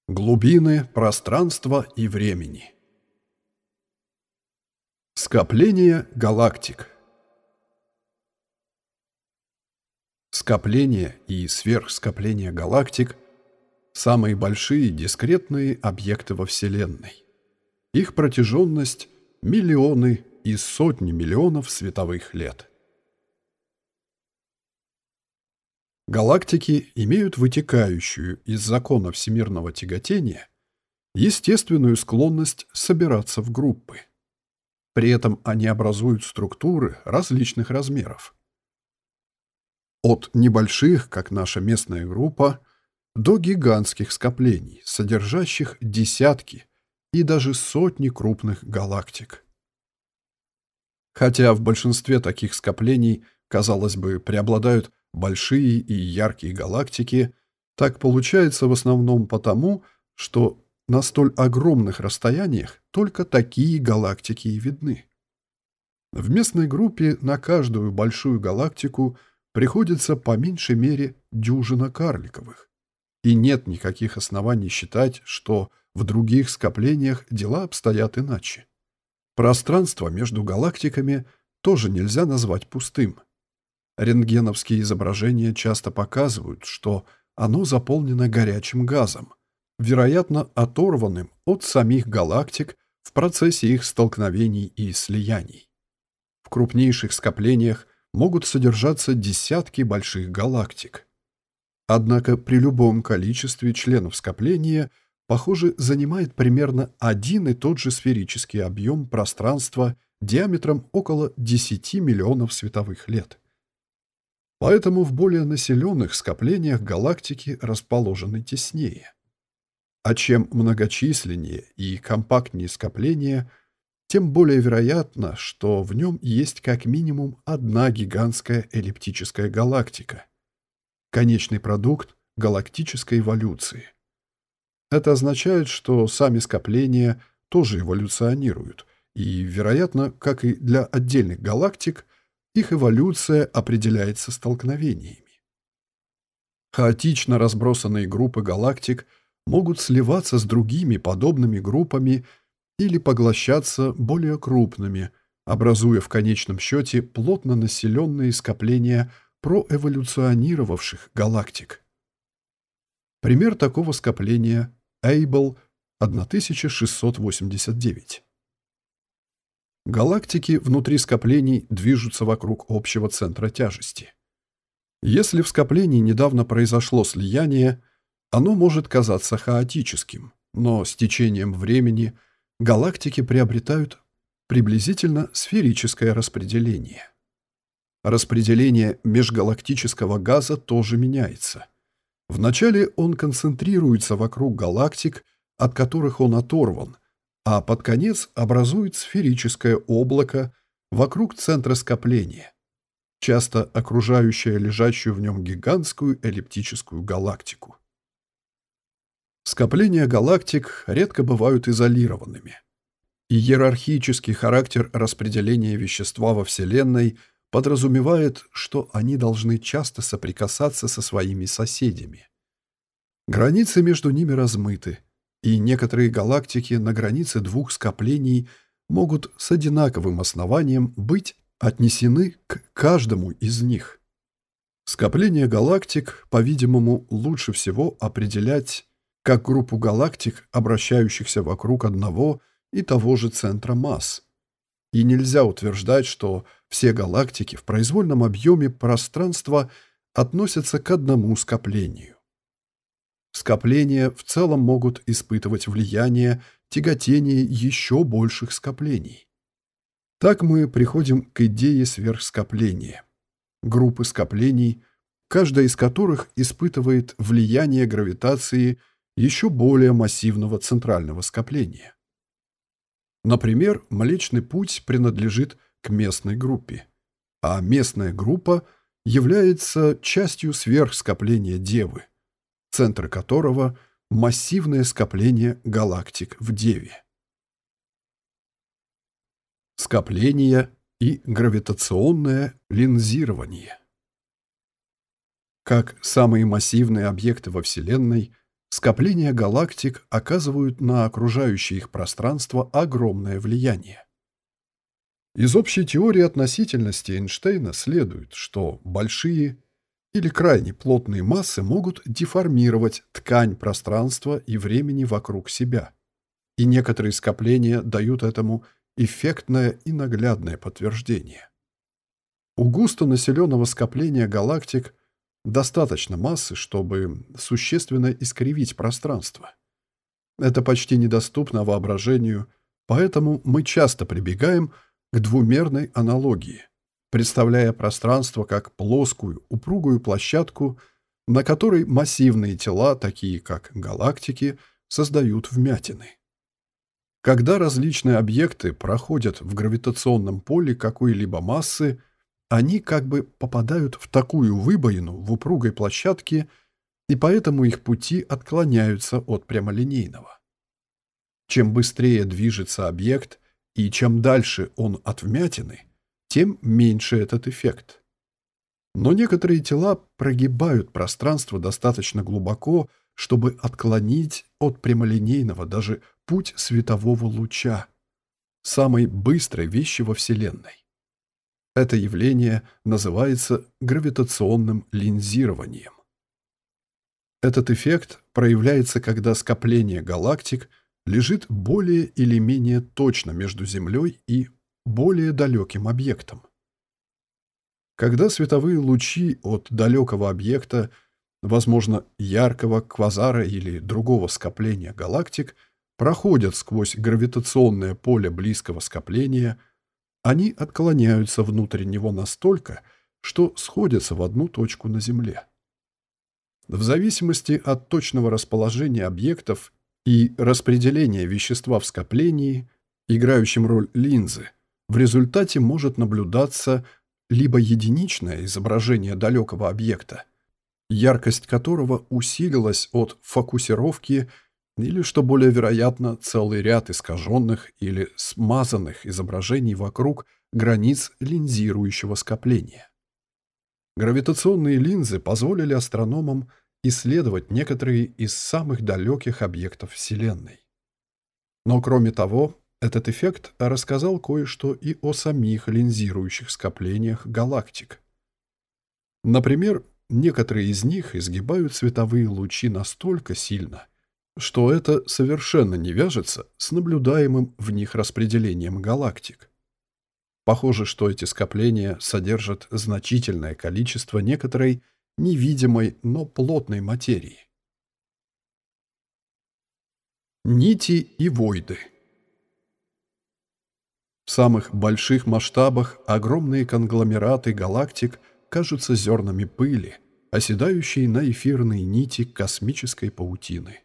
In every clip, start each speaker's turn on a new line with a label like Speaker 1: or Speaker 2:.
Speaker 1: Глубины пространства и времени. Скопление галактик. Скопление и сверхскопление галактик – самые большие дискретные объекты во Вселенной. Их протяженность – миллионы и сотни миллионов световых лет. Галактики имеют вытекающую из закона всемирного тяготения естественную склонность собираться в группы. При этом они образуют структуры различных размеров. От небольших, как наша местная группа, до гигантских скоплений, содержащих десятки и даже сотни крупных галактик. Хотя в большинстве таких скоплений, казалось бы, преобладают большие и яркие галактики, так получается в основном потому, что на столь огромных расстояниях только такие галактики и видны. В местной группе на каждую большую галактику приходится по меньшей мере дюжина карликовых. И нет никаких оснований считать, что в других скоплениях дела обстоят иначе. Пространство между галактиками тоже нельзя назвать пустым. Рентгеновские изображения часто показывают, что оно заполнено горячим газом, вероятно, оторванным от самих галактик в процессе их столкновений и слияний. В крупнейших скоплениях могут содержаться десятки больших галактик. Однако при любом количестве членов скопления, похоже, занимает примерно один и тот же сферический объем пространства диаметром около 10 миллионов световых лет. Поэтому в более населенных скоплениях галактики расположены теснее. А чем многочисленнее и компактнее скопление, тем более вероятно, что в нем есть как минимум одна гигантская эллиптическая галактика. Конечный продукт галактической эволюции. Это означает, что сами скопления тоже эволюционируют, и, вероятно, как и для отдельных галактик, их эволюция определяется столкновениями. Хаотично разбросанные группы галактик могут сливаться с другими подобными группами или поглощаться более крупными, образуя в конечном счете плотно населенные скопления проэволюционировавших галактик. Пример такого скопления – Эйбл 1689. Галактики внутри скоплений движутся вокруг общего центра тяжести. Если в скоплении недавно произошло слияние, оно может казаться хаотическим, но с течением времени галактики приобретают приблизительно сферическое распределение. Распределение межгалактического газа тоже меняется. Вначале он концентрируется вокруг галактик, от которых он оторван, а под конец образует сферическое облако вокруг центра скопления, часто окружающее лежащую в нем гигантскую эллиптическую галактику. Скопления галактик редко бывают изолированными. Иерархический характер распределения вещества во Вселенной подразумевает, что они должны часто соприкасаться со своими соседями. Границы между ними размыты, и некоторые галактики на границе двух скоплений могут с одинаковым основанием быть отнесены к каждому из них. Скопление галактик, по-видимому, лучше всего определять как группу галактик, обращающихся вокруг одного и того же центра масс. И нельзя утверждать, что все галактики в произвольном объеме пространства относятся к одному скоплению. Скопления в целом могут испытывать влияние тяготения еще больших скоплений. Так мы приходим к идее сверхскопления. Группы скоплений, каждая из которых испытывает влияние гравитации еще более массивного центрального скопления. Например, Млечный Путь принадлежит к местной группе, а местная группа является частью сверхскопления Девы, центр которого – массивное скопление галактик в Деве. Скопление и гравитационное линзирование. Как самые массивные объекты во Вселенной, скопления галактик оказывают на окружающее их пространство огромное влияние. Из общей теории относительности Эйнштейна следует, что большие или крайне плотные массы могут деформировать ткань пространства и времени вокруг себя, и некоторые скопления дают этому эффектное и наглядное подтверждение. У густонаселенного скопления галактик достаточно массы, чтобы существенно искривить пространство. Это почти недоступно воображению, поэтому мы часто прибегаем к двумерной аналогии, представляя пространство как плоскую, упругую площадку, на которой массивные тела, такие как галактики, создают вмятины. Когда различные объекты проходят в гравитационном поле какой-либо массы, они как бы попадают в такую выбоину в упругой площадке, и поэтому их пути отклоняются от прямолинейного. Чем быстрее движется объект и чем дальше он от вмятины, тем меньше этот эффект. Но некоторые тела прогибают пространство достаточно глубоко, чтобы отклонить от прямолинейного даже путь светового луча, самой быстрой вещи во Вселенной. Это явление называется гравитационным линзированием. Этот эффект проявляется, когда скопление галактик лежит более или менее точно между Землей и более далеким объектом. Когда световые лучи от далекого объекта, возможно, яркого квазара или другого скопления галактик, проходят сквозь гравитационное поле близкого скопления, они отклоняются внутрь него настолько, что сходятся в одну точку на Земле. В зависимости от точного расположения объектов и распределения вещества в скоплении, играющем роль линзы, в результате может наблюдаться либо единичное изображение далекого объекта, яркость которого усилилась от фокусировки, или, что более вероятно, целый ряд искаженных или смазанных изображений вокруг границ линзирующего скопления. Гравитационные линзы позволили астрономам исследовать некоторые из самых далеких объектов Вселенной. Но кроме того, этот эффект рассказал кое-что и о самих линзирующих скоплениях галактик. Например, некоторые из них изгибают световые лучи настолько сильно, что это совершенно не вяжется с наблюдаемым в них распределением галактик. Похоже, что эти скопления содержат значительное количество некоторой невидимой, но плотной материи. Нити и войды. В самых больших масштабах огромные конгломераты галактик кажутся зернами пыли, оседающей на эфирные нити космической паутины.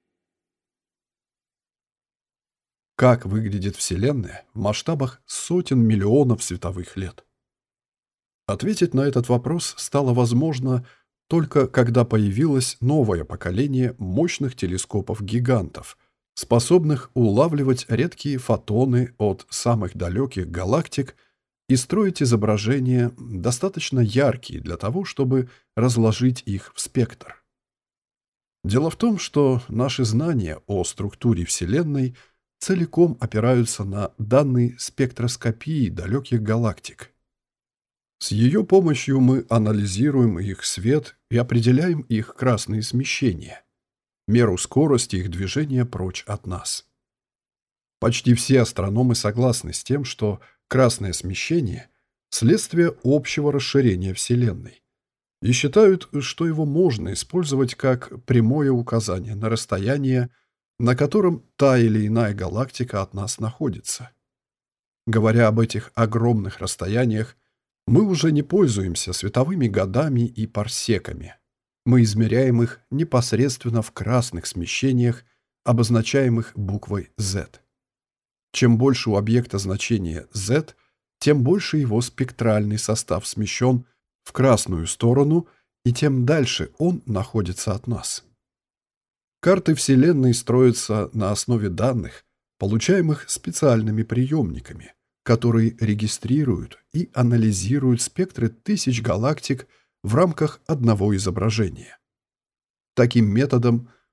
Speaker 1: Как выглядит Вселенная в масштабах сотен миллионов световых лет? Ответить на этот вопрос стало возможно только когда появилось новое поколение мощных телескопов-гигантов, способных улавливать редкие фотоны от самых далеких галактик и строить изображения, достаточно яркие для того, чтобы разложить их в спектр. Дело в том, что наши знания о структуре Вселенной целиком опираются на данные спектроскопии далеких галактик. С ее помощью мы анализируем их свет и определяем их красные смещения, меру скорости их движения прочь от нас. Почти все астрономы согласны с тем, что красное смещение – следствие общего расширения Вселенной, и считают, что его можно использовать как прямое указание на расстояние, на котором та или иная галактика от нас находится. Говоря об этих огромных расстояниях, мы уже не пользуемся световыми годами и парсеками. Мы измеряем их непосредственно в красных смещениях, обозначаемых буквой Z. Чем больше у объекта значение Z, тем больше его спектральный состав смещен в красную сторону, и тем дальше он находится от нас. Карты Вселенной строятся на основе данных, получаемых специальными приемниками, которые регистрируют и анализируют спектры тысяч галактик в рамках одного изображения. Таким методом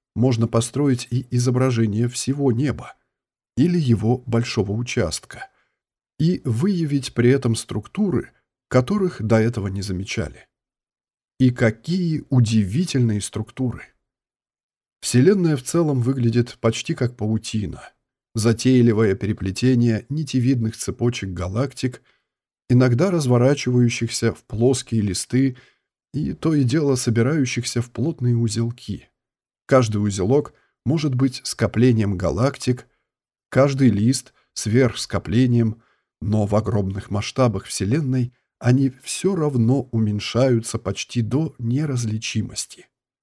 Speaker 1: можно построить и изображение всего неба или его большого участка и выявить при этом структуры, которых до этого не замечали. И какие удивительные структуры! Вселенная в целом выглядит почти как паутина, затейливое переплетение нитевидных цепочек галактик, иногда разворачивающихся в плоские листы и то и дело собирающихся в плотные узелки. Каждый узелок может быть скоплением галактик, каждый лист — сверхскоплением, но в огромных масштабах Вселенной они все равно уменьшаются почти до неразличимости.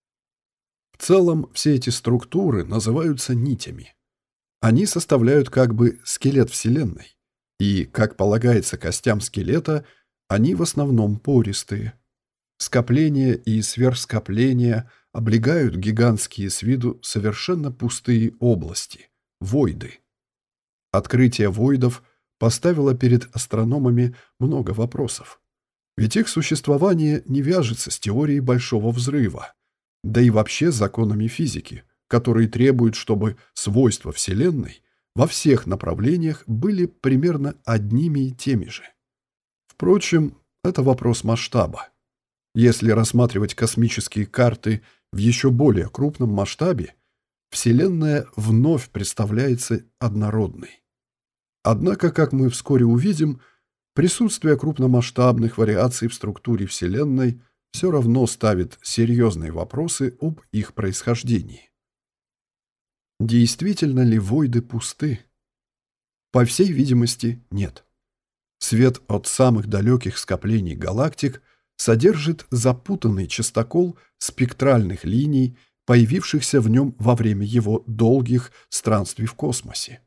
Speaker 1: В целом, все эти структуры называются нитями. Они составляют как бы скелет Вселенной, и, как полагается костям скелета, они в основном пористые. Скопления и сверхскопления облегают гигантские с виду совершенно пустые области — войды. Открытие войдов поставило перед астрономами много вопросов. Ведь их существование не вяжется с теорией Большого взрыва, да и вообще с законами физики, которые требуют, чтобы свойства Вселенной во всех направлениях были примерно одними и теми же. Впрочем, это вопрос масштаба. Если рассматривать космические карты в еще более крупном масштабе, Вселенная вновь представляется однородной. Однако, как мы вскоре увидим, присутствие крупномасштабных вариаций в структуре Вселенной все равно ставит серьезные вопросы об их происхождении. Действительно ли войды пусты? По всей видимости, нет. Свет от самых далеких скоплений галактик содержит запутанный частокол спектральных линий, появившихся в нем во время его долгих странствий в космосе.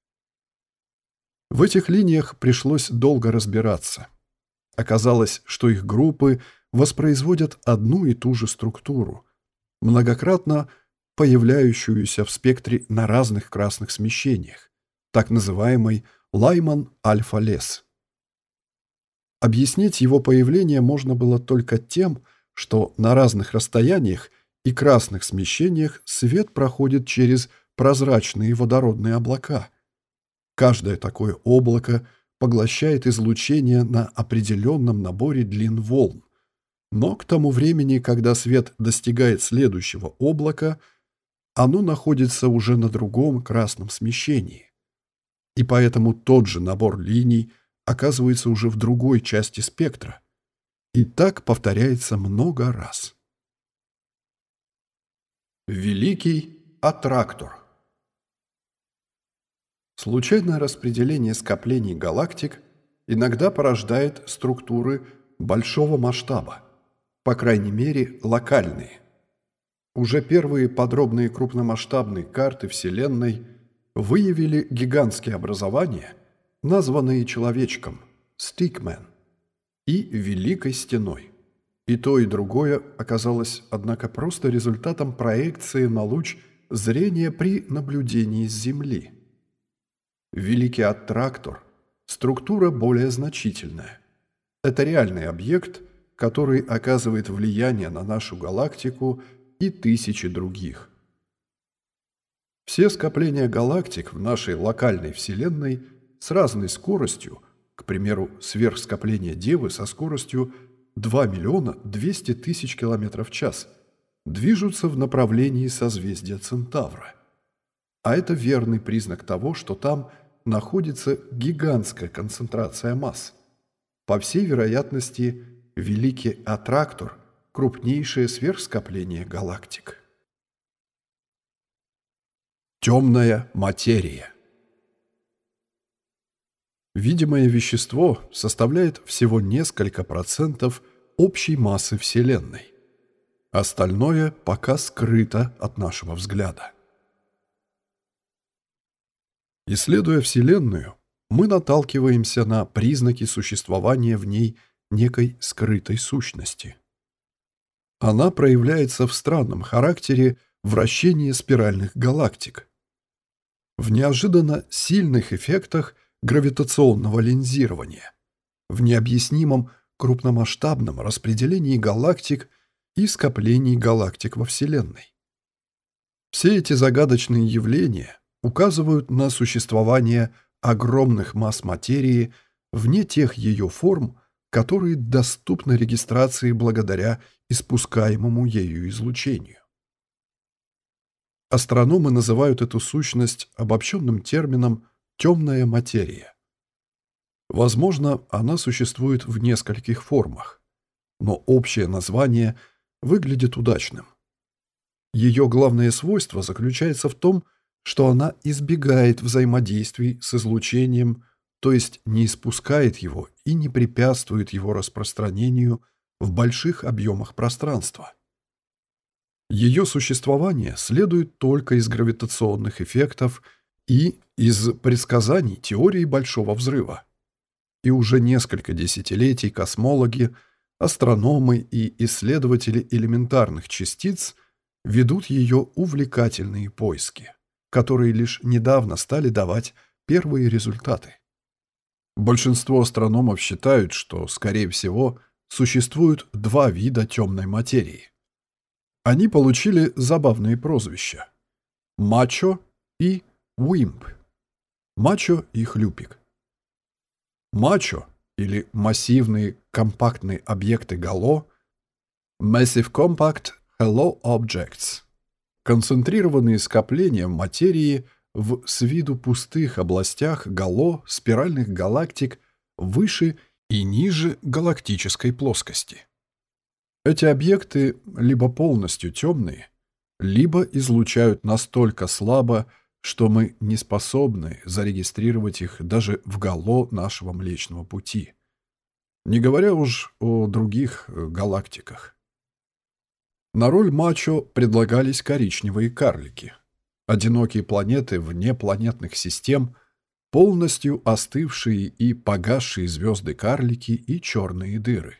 Speaker 1: В этих линиях пришлось долго разбираться. Оказалось, что их группы воспроизводят одну и ту же структуру, многократно появляющуюся в спектре на разных красных смещениях, так называемый Лайман-альфа-лес. Объяснить его появление можно было только тем, что на разных расстояниях и красных смещениях свет проходит через прозрачные водородные облака. Каждое такое облако поглощает излучение на определенном наборе длин волн, но к тому времени, когда свет достигает следующего облака, оно находится уже на другом красном смещении. И поэтому тот же набор линий оказывается уже в другой части спектра. И так повторяется много раз. Великий аттрактор. Случайное распределение скоплений галактик иногда порождает структуры большого масштаба, по крайней мере, локальные. Уже первые подробные крупномасштабные карты Вселенной выявили гигантские образования, названные человечком Stickman, и Великой Стеной. И то, и другое оказалось, однако, просто результатом проекции на луч зрения при наблюдении с Земли. Великий аттрактор – структура более значительная. Это реальный объект, который оказывает влияние на нашу галактику и тысячи других. Все скопления галактик в нашей локальной Вселенной с разной скоростью, к примеру, сверхскопление Девы со скоростью 2 200 000 км в час, движутся в направлении созвездия Центавра. А это верный признак того, что там находится гигантская концентрация масс. По всей вероятности, Великий аттрактор – крупнейшее сверхскопление галактик. Темная материя. Видимое вещество составляет всего несколько процентов общей массы Вселенной. Остальное пока скрыто от нашего взгляда. Исследуя Вселенную, мы наталкиваемся на признаки существования в ней некой скрытой сущности. Она проявляется в странном характере вращения спиральных галактик, в неожиданно сильных эффектах гравитационного линзирования, в необъяснимом крупномасштабном распределении галактик и скоплений галактик во Вселенной. Все Все эти загадочные явления указывают на существование огромных масс материи вне тех ее форм, которые доступны регистрации благодаря испускаемому ею излучению. Астрономы называют эту сущность обобщенным термином «темная материя». Возможно, она существует в нескольких формах, но общее название выглядит удачным. Ее главное свойство заключается в том, что она избегает взаимодействий с излучением, то есть не испускает его и не препятствует его распространению в больших объемах пространства. Ее существование следует только из гравитационных эффектов и из предсказаний теории Большого взрыва. И уже несколько десятилетий космологи, астрономы и исследователи элементарных частиц ведут ее увлекательные поиски, которые лишь недавно стали давать первые результаты. Большинство астрономов считают, что, скорее всего, существуют два вида темной материи. Они получили забавные прозвища – Мачо и Уимп. Мачо и Хлюпик. Мачо, или массивные компактные объекты Гало, Massive Compact Halo Objects, концентрированные скопления материи в с виду пустых областях Гало спиральных галактик выше и ниже галактической плоскости. Эти объекты либо полностью темные, либо излучают настолько слабо, что мы не способны зарегистрировать их даже в гало нашего Млечного Пути, не говоря уж о других галактиках. На роль Мачо предлагались коричневые карлики, одинокие планеты вне планетных систем, полностью остывшие и погасшие звезды-карлики и черные дыры.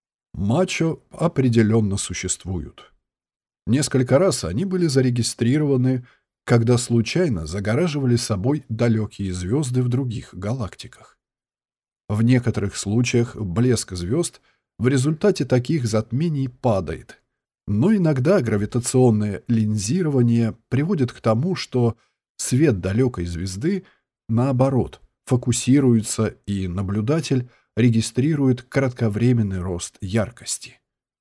Speaker 1: Мачо определенно существуют. Несколько раз они были зарегистрированы, когда случайно загораживали собой далекие звезды в других галактиках. В некоторых случаях блеск звезд в результате таких затмений падает, но иногда гравитационное линзирование приводит к тому, что свет далекой звезды, наоборот, фокусируется, и наблюдатель регистрирует кратковременный рост яркости.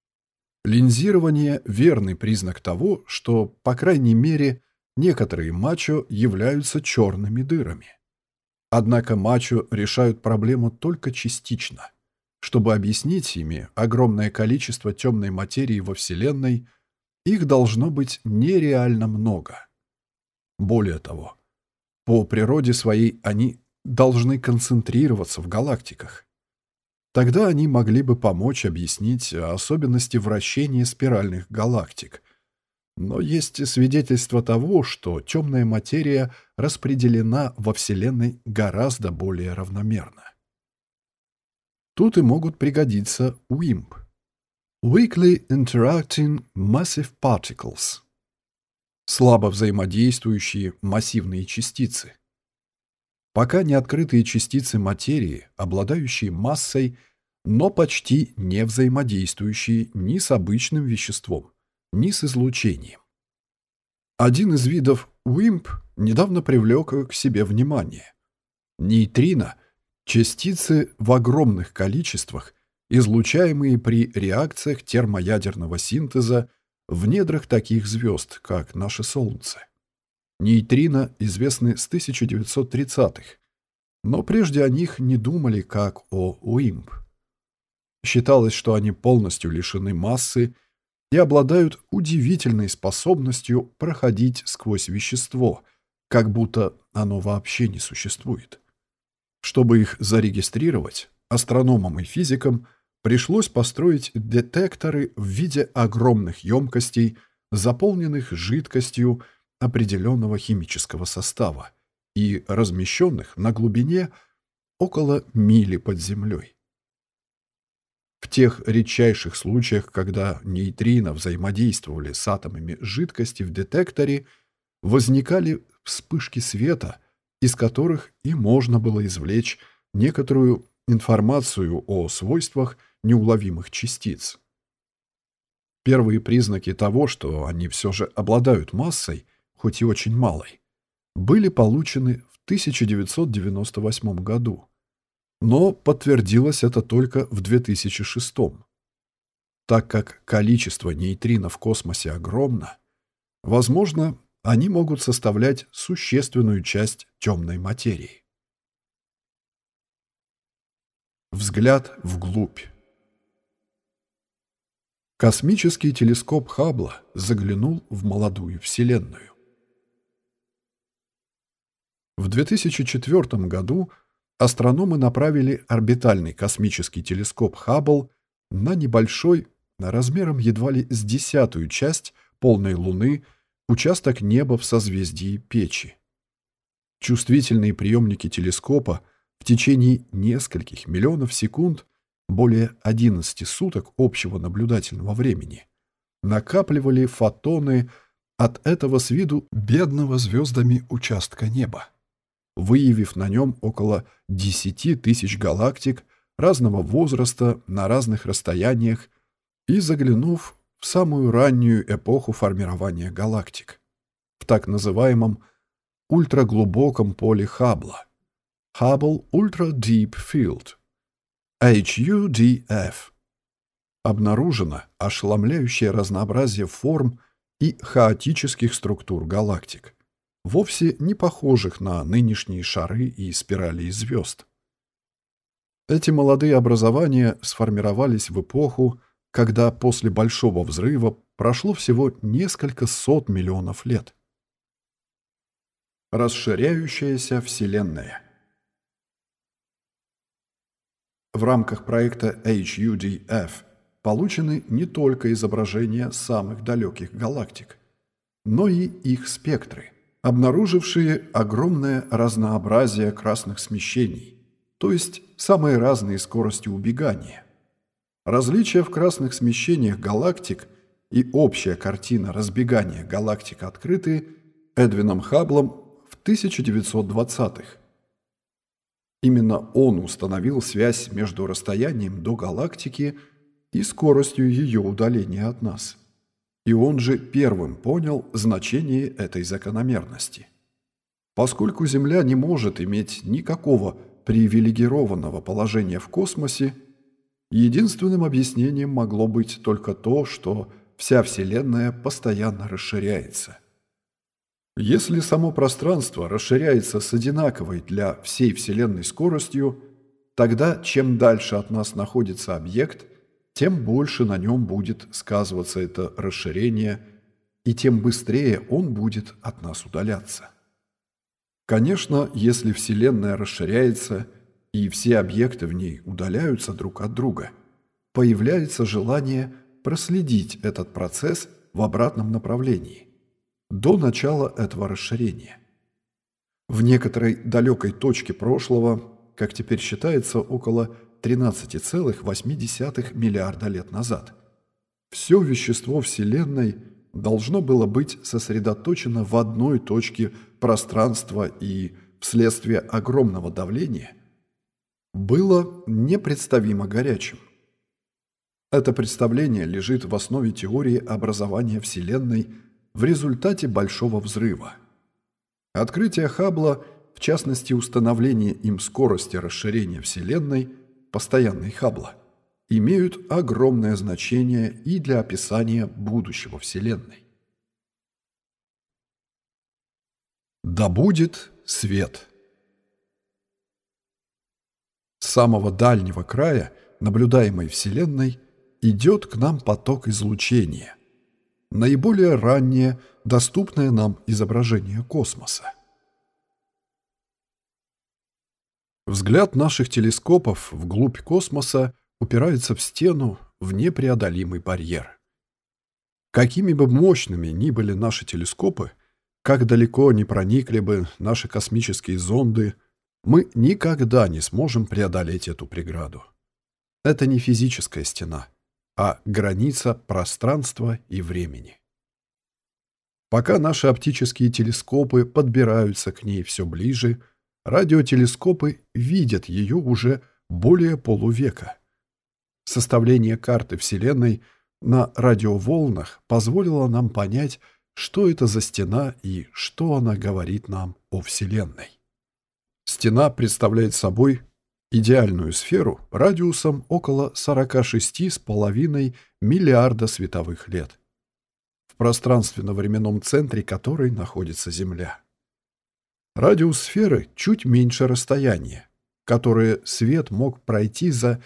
Speaker 1: Линзирование – верный признак того, что, по крайней мере, некоторые мачо являются черными дырами. Однако мачо решают проблему только частично. Чтобы объяснить ими огромное количество темной материи во Вселенной, их должно быть нереально много. Более того, по природе своей они должны концентрироваться в галактиках. Тогда они могли бы помочь объяснить особенности вращения спиральных галактик. Но есть свидетельство того, что темная материя распределена во Вселенной гораздо более равномерно. Тут и могут пригодиться WIMP – Weakly Interacting Massive Particles – слабо взаимодействующие массивные частицы. Пока не открытые частицы материи, обладающие массой, но почти не взаимодействующие ни с обычным веществом, ни с излучением. Один из видов WIMP недавно привлек к себе внимание. Нейтрино – частицы в огромных количествах, излучаемые при реакциях термоядерного синтеза в недрах таких звезд, как наше Солнце. Нейтрино известны с 1930-х, но прежде о них не думали как о WIMP. Считалось, что они полностью лишены массы и обладают удивительной способностью проходить сквозь вещество, как будто оно вообще не существует. Чтобы их зарегистрировать, астрономам и физикам пришлось построить детекторы в виде огромных емкостей, заполненных жидкостью определенного химического состава и размещенных на глубине около мили под землей. В тех редчайших случаях, когда нейтрино взаимодействовали с атомами жидкости в детекторе, возникали вспышки света, из которых и можно было извлечь некоторую информацию о свойствах неуловимых частиц. Первые признаки того, что они все же обладают массой, хоть и очень малой, были получены в 1998 году, но подтвердилось это только в 2006. Так как количество нейтрино в космосе огромно, возможно, они могут составлять существенную часть темной материи. Взгляд вглубь. Космический телескоп Хаббла заглянул в молодую Вселенную. В 2004 году астрономы направили орбитальный космический телескоп Хаббл на небольшой, размером едва ли с 1/10 часть полной Луны, участок неба в созвездии Печи. Чувствительные приемники телескопа в течение нескольких миллионов секунд, более 11 суток общего наблюдательного времени, накапливали фотоны от этого с виду бедного звездами участка неба, выявив на нем около 10 тысяч галактик разного возраста на разных расстояниях и заглянув в самую раннюю эпоху формирования галактик, в так называемом ультраглубоком поле Хаббла, Hubble Ultra Deep Field, HUDF, обнаружено ошеломляющее разнообразие форм и хаотических структур галактик, вовсе не похожих на нынешние шары и спирали из звезд. Эти молодые образования сформировались в эпоху, когда после Большого взрыва прошло всего несколько сот миллионов лет. Расширяющаяся Вселенная. В рамках проекта HUDF получены не только изображения самых далеких галактик, но и их спектры, обнаружившие огромное разнообразие красных смещений, то есть самые разные скорости убегания. Различия в красных смещениях галактик и общая картина разбегания галактик открыты Эдвином Хабблом в 1920-х. Именно он установил связь между расстоянием до галактики и скоростью ее удаления от нас. И он же первым понял значение этой закономерности. Поскольку Земля не может иметь никакого привилегированного положения в космосе, единственным объяснением могло быть только то, что вся Вселенная постоянно расширяется. Если само пространство расширяется с одинаковой для всей Вселенной скоростью, тогда чем дальше от нас находится объект, тем больше на нем будет сказываться это расширение, и тем быстрее он будет от нас удаляться. Конечно, если Вселенная расширяется, и все объекты в ней удаляются друг от друга, появляется желание проследить этот процесс в обратном направлении, до начала этого расширения. В некоторой далекой точке прошлого, как теперь считается, около 13,8 миллиарда лет назад, все вещество Вселенной должно было быть сосредоточено в одной точке пространства и, вследствие огромного давления, было непредставимо горячим. Это представление лежит в основе теории образования Вселенной в результате Большого взрыва. Открытие Хаббла, в частности установление им скорости расширения Вселенной, постоянной Хаббла, имеют огромное значение и для описания будущего Вселенной. Да будет свет. С самого дальнего края наблюдаемой Вселенной идет к нам поток излучения, наиболее раннее, доступное нам изображение космоса. Взгляд наших телескопов вглубь космоса упирается в стену, в непреодолимый барьер. Какими бы мощными ни были наши телескопы, как далеко ни проникли бы наши космические зонды, мы никогда не сможем преодолеть эту преграду. Это не физическая стена, а граница пространства и времени. Пока наши оптические телескопы подбираются к ней все ближе, радиотелескопы видят ее уже более полувека. Составление карты Вселенной на радиоволнах позволило нам понять, что это за стена и что она говорит нам о Вселенной. Стена представляет собой идеальную сферу радиусом около 46,5 миллиарда световых лет, в пространственно-временном центре которой находится Земля. Радиус сферы чуть меньше расстояния, которое свет мог пройти за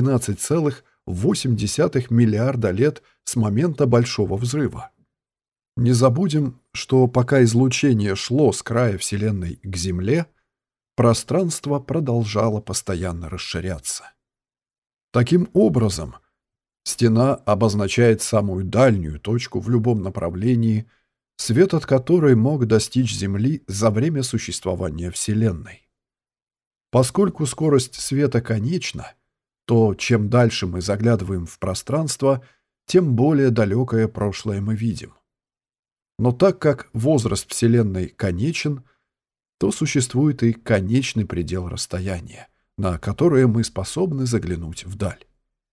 Speaker 1: 13,8 миллиарда лет с момента Большого взрыва. Не забудем, что пока излучение шло с края Вселенной к Земле, пространство продолжало постоянно расширяться. Таким образом, стена обозначает самую дальнюю точку в любом направлении, свет от которой мог достичь Земли за время существования Вселенной. Поскольку скорость света конечна, то чем дальше мы заглядываем в пространство, тем более далекое прошлое мы видим. Но так как возраст Вселенной конечен, то существует и конечный предел расстояния, на которое мы способны заглянуть вдаль.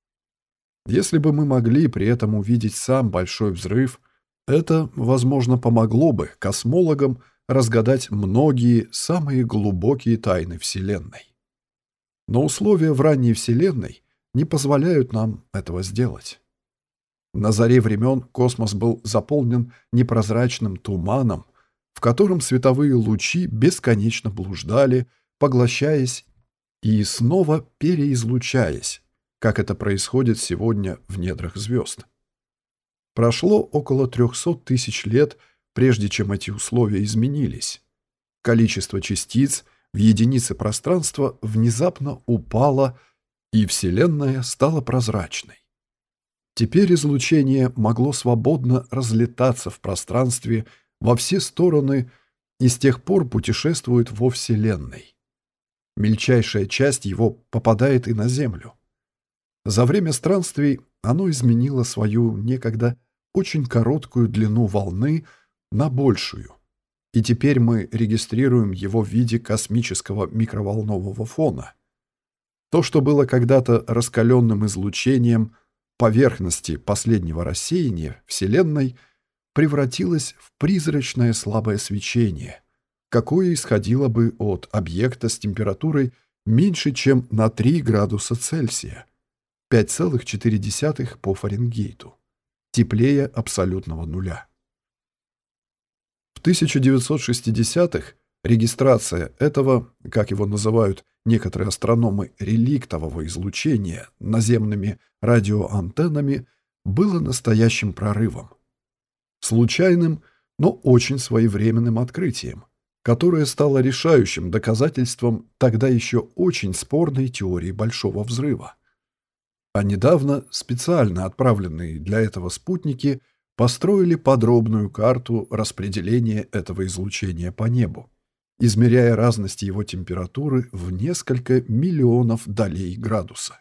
Speaker 1: Если бы мы могли при этом увидеть сам Большой взрыв, это, возможно, помогло бы космологам разгадать многие самые глубокие тайны Вселенной. Но условия в ранней Вселенной не позволяют нам этого сделать. На заре времен космос был заполнен непрозрачным туманом, в котором световые лучи бесконечно блуждали, поглощаясь и снова переизлучаясь, как это происходит сегодня в недрах звезд. Прошло около 300 тысяч лет, прежде чем эти условия изменились. Количество частиц в единице пространства внезапно упало, и Вселенная стала прозрачной. Теперь излучение могло свободно разлетаться в пространстве во все стороны и с тех пор путешествует во Вселенной. Мельчайшая часть его попадает и на Землю. За время странствий оно изменило свою некогда очень короткую длину волны на большую, и теперь мы регистрируем его в виде космического микроволнового фона. То, что было когда-то раскаленным излучением поверхности последнего рассеяния Вселенной, превратилось в призрачное слабое свечение, какое исходило бы от объекта с температурой меньше, чем на 3 градуса Цельсия, 5,4 по Фаренгейту, теплее абсолютного нуля. В 1960-х регистрация этого, как его называют некоторые астрономы, реликтового излучения наземными радиоантеннами, было настоящим прорывом. Случайным, но очень своевременным открытием, которое стало решающим доказательством тогда еще очень спорной теории Большого взрыва. А недавно специально отправленные для этого спутники построили подробную карту распределения этого излучения по небу, измеряя разность его температуры в несколько миллионов долей градуса.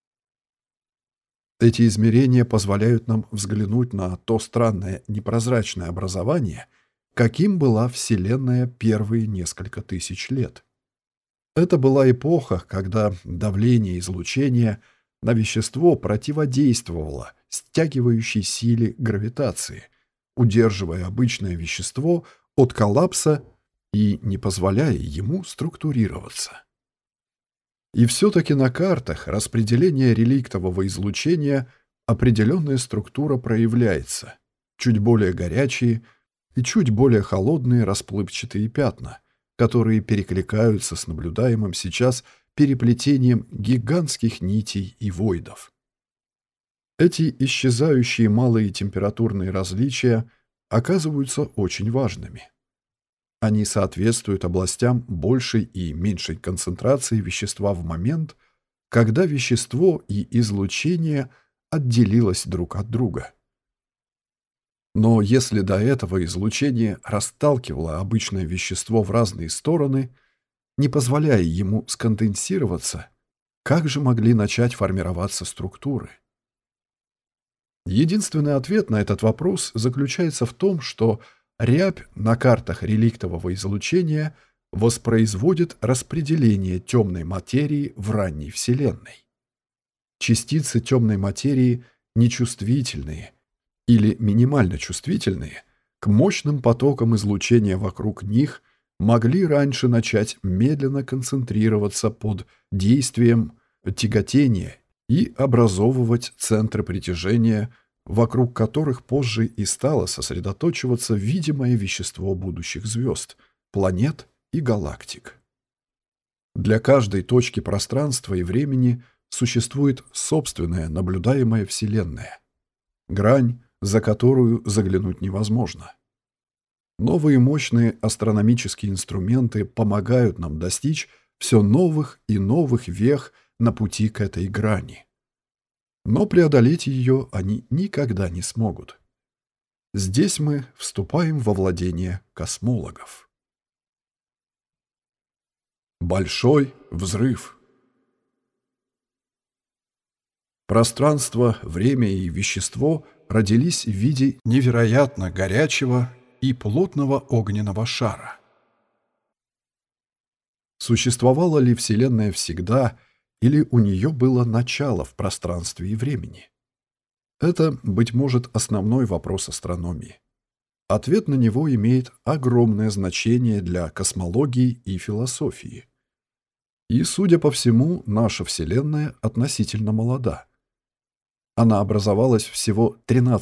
Speaker 1: Эти измерения позволяют нам взглянуть на то странное непрозрачное образование, каким была Вселенная первые несколько тысяч лет. Это была эпоха, когда давление излучения на вещество противодействовало стягивающей силе гравитации, удерживая обычное вещество от коллапса и не позволяя ему структурироваться. И все-таки на картах распределения реликтового излучения определенная структура проявляется, чуть более горячие и чуть более холодные расплывчатые пятна, которые перекликаются с наблюдаемым сейчас переплетением гигантских нитей и войдов. Эти исчезающие малые температурные различия оказываются очень важными. Они соответствуют областям большей и меньшей концентрации вещества в момент, когда вещество и излучение отделилось друг от друга. Но если до этого излучение расталкивало обычное вещество в разные стороны, не позволяя ему сконденсироваться, как же могли начать формироваться структуры? Единственный ответ на этот вопрос заключается в том, что рябь на картах реликтового излучения воспроизводит распределение темной материи в ранней Вселенной. Частицы темной материи нечувствительные или минимально чувствительные К мощным потокам излучения вокруг них могли раньше начать медленно концентрироваться под действием тяготения и образовывать центры притяжения, вокруг которых позже и стало сосредоточиваться видимое вещество будущих звезд, планет и галактик. Для каждой точки пространства и времени существует собственная наблюдаемая Вселенная, грань, за которую заглянуть невозможно. Новые мощные астрономические инструменты помогают нам достичь все новых и новых вех на пути к этой грани. Но преодолеть ее они никогда не смогут. Здесь мы вступаем во владение космологов. Большой взрыв. Пространство, время и вещество родились в виде невероятно горячего и плотного огненного шара. Существовала ли Вселенная всегда, или у нее было начало в пространстве и времени? Это, быть может, основной вопрос астрономии. Ответ на него имеет огромное значение для космологии и философии. И, судя по всему, наша Вселенная относительно молода. Она образовалась всего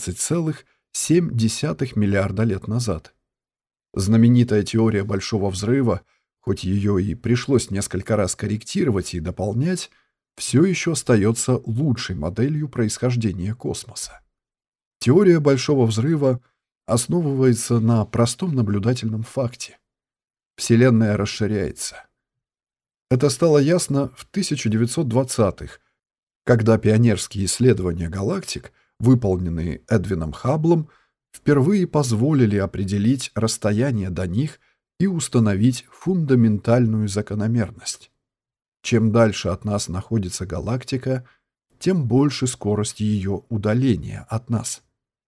Speaker 1: 13,7 миллиарда лет назад. Знаменитая теория Большого взрыва, хоть ее и пришлось несколько раз корректировать и дополнять, все еще остается лучшей моделью происхождения космоса. Теория Большого взрыва основывается на простом наблюдательном факте. Вселенная расширяется. Это стало ясно в 1920-х, когда пионерские исследования галактик, выполненные Эдвином Хабблом, впервые позволили определить расстояние до них и установить фундаментальную закономерность. Чем дальше от нас находится галактика, тем больше скорость ее удаления от нас.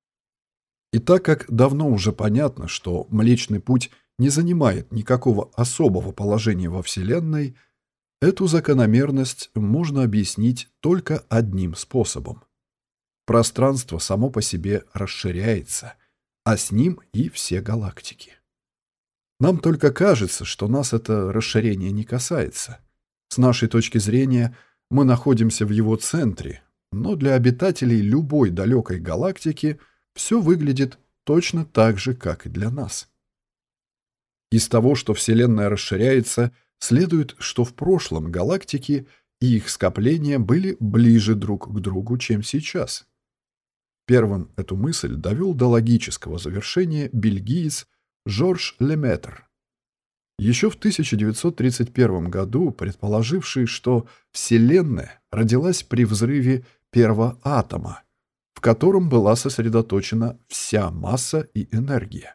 Speaker 1: И так как давно уже понятно, что Млечный Путь не занимает никакого особого положения во Вселенной, эту закономерность можно объяснить только одним способом. Пространство само по себе расширяется, а с ним и все галактики. Нам только кажется, что нас это расширение не касается. С нашей точки зрения мы находимся в его центре, но для обитателей любой далекой галактики все выглядит точно так же, как и для нас. Из того, что Вселенная расширяется, следует, что в прошлом галактики и их скопления были ближе друг к другу, чем сейчас. Первым эту мысль довел до логического завершения бельгиец Жорж Леметр, еще в 1931 году предположивший, что Вселенная родилась при взрыве первого атома, в котором была сосредоточена вся масса и энергия.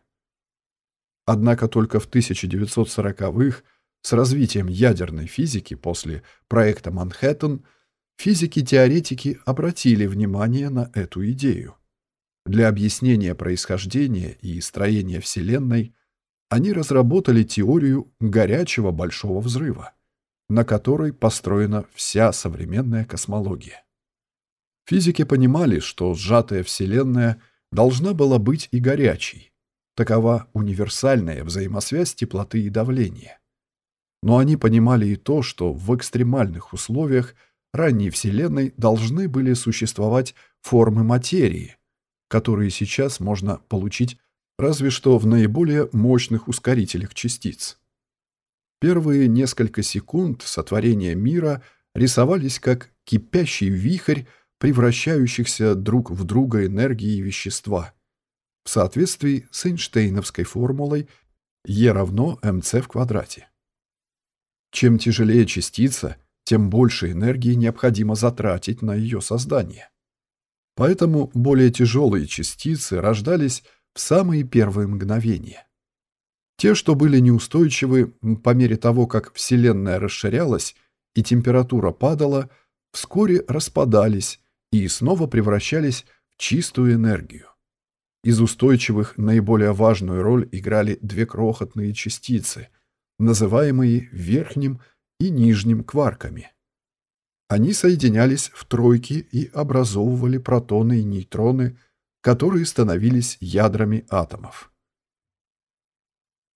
Speaker 1: Однако только в 1940-х с развитием ядерной физики после проекта «Манхэттен» физики-теоретики обратили внимание на эту идею. Для объяснения происхождения и строения Вселенной они разработали теорию горячего большого взрыва, на которой построена вся современная космология. Физики понимали, что сжатая Вселенная должна была быть и горячей. Такова универсальная взаимосвязь теплоты и давления. Но они понимали и то, что в экстремальных условиях ранней Вселенной должны были существовать формы материи, которые сейчас можно получить разве что в наиболее мощных ускорителях частиц. Первые несколько секунд сотворения мира рисовались как кипящий вихрь превращающихся друг в друга энергии и вещества, в соответствии с Эйнштейновской формулой E равно mc в квадрате. Чем тяжелее частица, тем больше энергии необходимо затратить на ее создание. Поэтому более тяжелые частицы рождались в самые первые мгновения. Те, что были неустойчивы по мере того, как Вселенная расширялась и температура падала, вскоре распадались и снова превращались в чистую энергию. Из устойчивых наиболее важную роль играли две крохотные частицы, называемые верхним и нижним кварками. Они соединялись в тройки и образовывали протоны и нейтроны, которые становились ядрами атомов.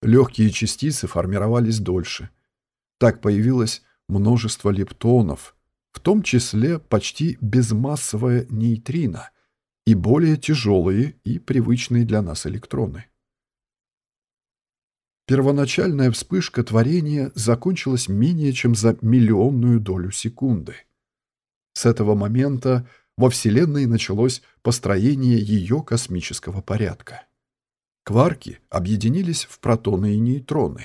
Speaker 1: легкие частицы формировались дольше. Так появилось множество лептонов, в том числе почти безмассовое нейтрино и более тяжелые и привычные для нас электроны. Первоначальная вспышка творения закончилась менее чем за миллионную долю секунды. С этого момента во Вселенной началось построение ее космического порядка. Кварки объединились в протоны и нейтроны.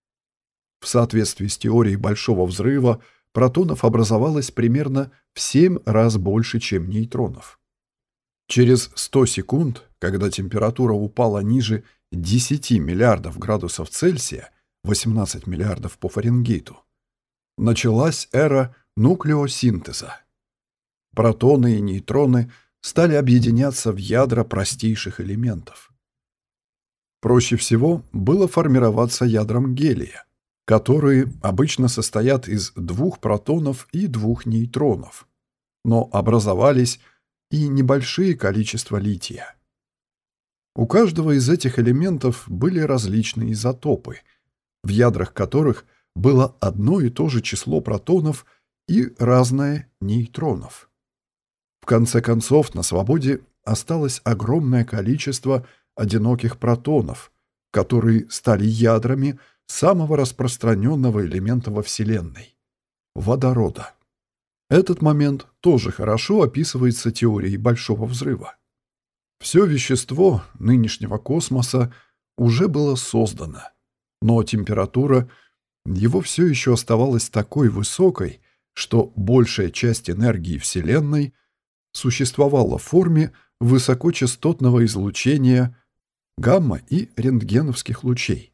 Speaker 1: В соответствии с теорией Большого взрыва протонов образовалось примерно в 7 раз больше, чем нейтронов. Через 100 секунд, когда температура упала ниже 10 миллиардов градусов Цельсия, 18 миллиардов по Фаренгейту, началась эра нуклеосинтеза. Протоны и нейтроны стали объединяться в ядра простейших элементов. Проще всего было формироваться ядрам гелия, которые обычно состоят из 2 протонов и 2 нейтронов, но образовались и небольшие количества лития. У каждого из этих элементов были различные изотопы, в ядрах которых было одно и то же число протонов и разное нейтронов. В конце концов, на свободе осталось огромное количество одиноких протонов, которые стали ядрами самого распространенного элемента во Вселенной — водорода. Этот момент тоже хорошо описывается теорией Большого взрыва. Все вещество нынешнего космоса уже было создано, но температура его все еще оставалась такой высокой, что большая часть энергии Вселенной существовала в форме высокочастотного излучения гамма- и рентгеновских лучей.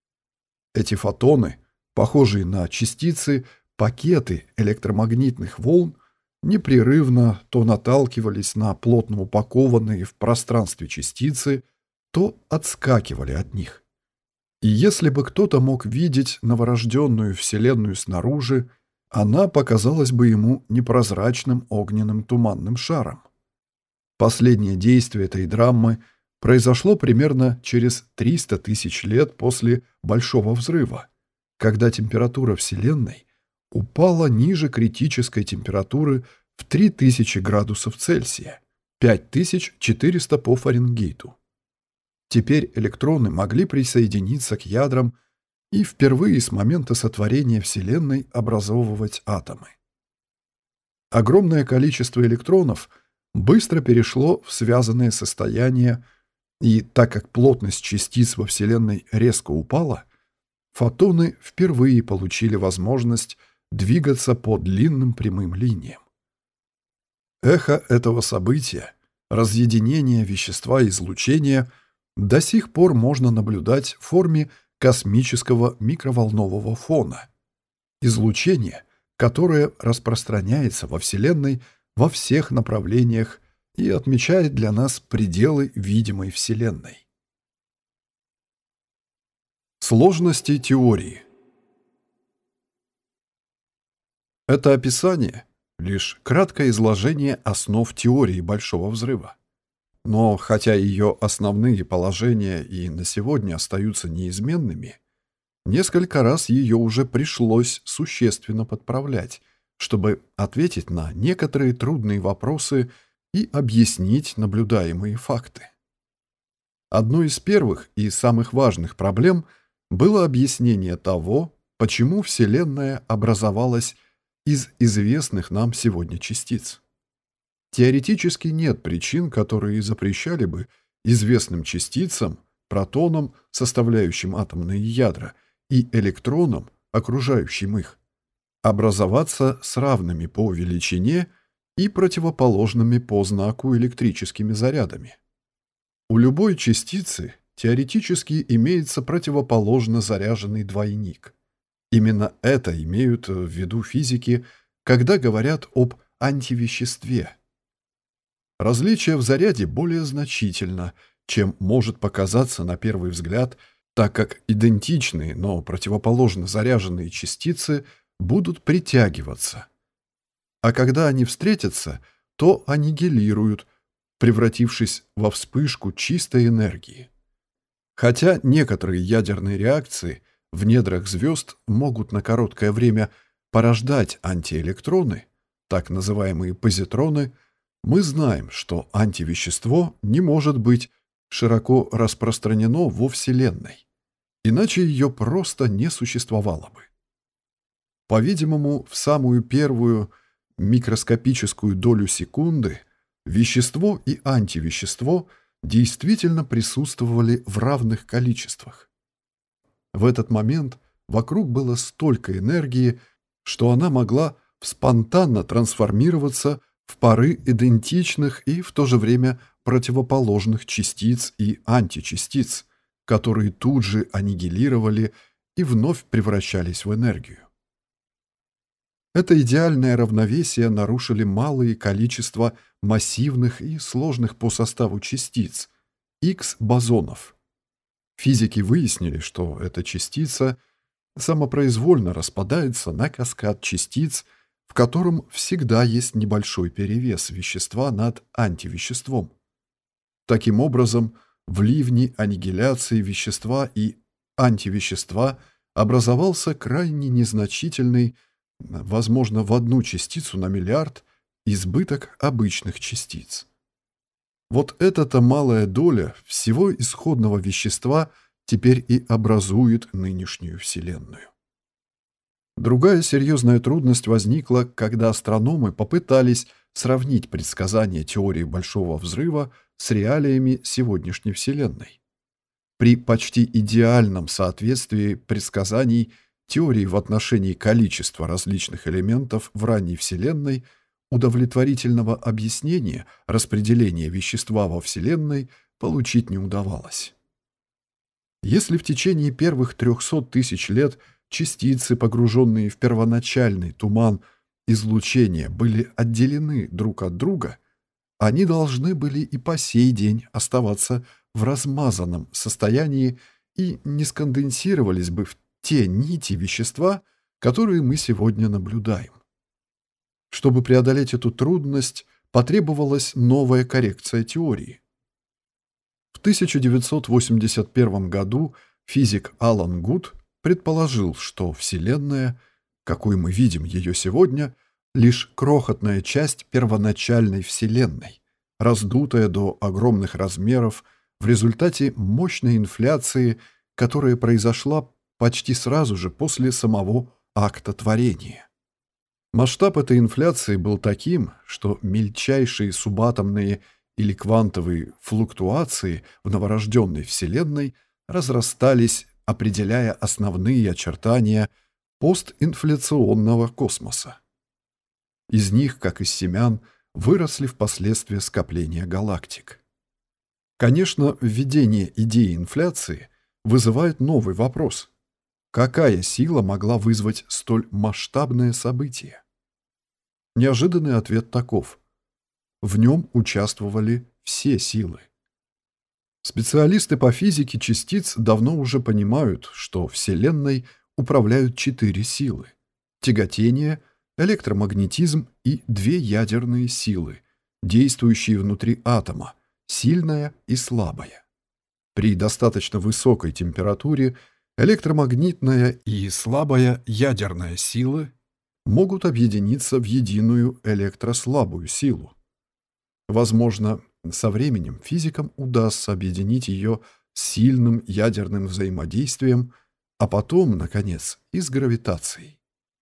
Speaker 1: Эти фотоны, похожие на частицы, пакеты электромагнитных волн, непрерывно то наталкивались на плотно упакованные в пространстве частицы, то отскакивали от них. И если бы кто-то мог видеть новорожденную Вселенную снаружи, она показалась бы ему непрозрачным огненным туманным шаром. Последнее действие этой драмы произошло примерно через 300 тысяч лет после Большого взрыва, когда температура Вселенной упала ниже критической температуры в 3000 градусов Цельсия, 5400 по Фаренгейту. Теперь электроны могли присоединиться к ядрам и впервые с момента сотворения Вселенной образовывать атомы. Огромное количество электронов быстро перешло в связанное состояние, и так как плотность частиц во Вселенной резко упала, фотоны впервые получили возможность двигаться по длинным прямым линиям. Эхо этого события, разъединения вещества и излучения, до сих пор можно наблюдать в форме космического микроволнового фона. Излучение, которое распространяется во Вселенной во всех направлениях и отмечает для нас пределы видимой Вселенной. Сложности теории. Это описание — лишь краткое изложение основ теории Большого взрыва. Но хотя ее основные положения и на сегодня остаются неизменными, несколько раз ее уже пришлось существенно подправлять, чтобы ответить на некоторые трудные вопросы и объяснить наблюдаемые факты. Одной из первых и самых важных проблем было объяснение того, почему Вселенная образовалась из известных нам сегодня частиц. Теоретически нет причин, которые запрещали бы известным частицам, протонам, составляющим атомные ядра, и электронам, окружающим их, образоваться с равными по величине и противоположными по знаку электрическими зарядами. У любой частицы теоретически имеется противоположно заряженный двойник. Именно это имеют в виду физики, когда говорят об антивеществе. Различие в заряде более значительно, чем может показаться на первый взгляд, так как идентичные, но противоположно заряженные частицы будут притягиваться. А когда они встретятся, то аннигилируют, превратившись во вспышку чистой энергии. Хотя некоторые ядерные реакции в недрах звезд могут на короткое время порождать антиэлектроны, так называемые позитроны, мы знаем, что антивещество не может быть широко распространено во Вселенной, иначе ее просто не существовало бы. По-видимому, в самую первую микроскопическую долю секунды вещество и антивещество действительно присутствовали в равных количествах. В этот момент вокруг было столько энергии, что она могла спонтанно трансформироваться в пары идентичных и в то же время противоположных частиц и античастиц, которые тут же аннигилировали и вновь превращались в энергию. Это идеальное равновесие нарушили малые количества массивных и сложных по составу частиц, Х-бозонов. Физики выяснили, что эта частица самопроизвольно распадается на каскад частиц, в котором всегда есть небольшой перевес вещества над антивеществом. Таким образом, в ливне аннигиляции вещества и антивещества образовался крайне незначительный, возможно, в одну частицу на миллиард, избыток обычных частиц. Вот эта-то малая доля всего исходного вещества теперь и образует нынешнюю Вселенную. Другая серьезная трудность возникла, когда астрономы попытались сравнить предсказания теории Большого взрыва с реалиями сегодняшней Вселенной. При почти идеальном соответствии предсказаний теории в отношении количества различных элементов в ранней Вселенной удовлетворительного объяснения распределения вещества во Вселенной получить не удавалось. Если в течение первых 300 тысяч лет частицы, погруженные в первоначальный туман излучения, были отделены друг от друга, они должны были и по сей день оставаться в размазанном состоянии и не сконденсировались бы в те нити вещества, которые мы сегодня наблюдаем. Чтобы преодолеть эту трудность, потребовалась новая коррекция теории. В 1981 году физик Алан Гуд предположил, что Вселенная, какой мы видим ее сегодня, лишь крохотная часть первоначальной Вселенной, раздутая до огромных размеров в результате мощной инфляции, которая произошла почти сразу же после самого акта творения. Масштаб этой инфляции был таким, что мельчайшие субатомные или квантовые флуктуации в новорожденной Вселенной разрастались, определяя основные очертания постинфляционного космоса. Из них, как из семян, выросли впоследствии скопления галактик. Конечно, введение идеи инфляции вызывает новый вопрос. Какая сила могла вызвать столь масштабное событие? Неожиданный ответ таков. В нем участвовали все силы. Специалисты по физике частиц давно уже понимают, что Вселенной управляют 4 силы – тяготение, электромагнетизм и 2 ядерные силы, действующие внутри атома – сильная и слабая. При достаточно высокой температуре электромагнитная и слабая ядерная силы могут объединиться в единую электрослабую силу. Возможно, со временем физикам удастся объединить ее с сильным ядерным взаимодействием, а потом, наконец, и с гравитацией.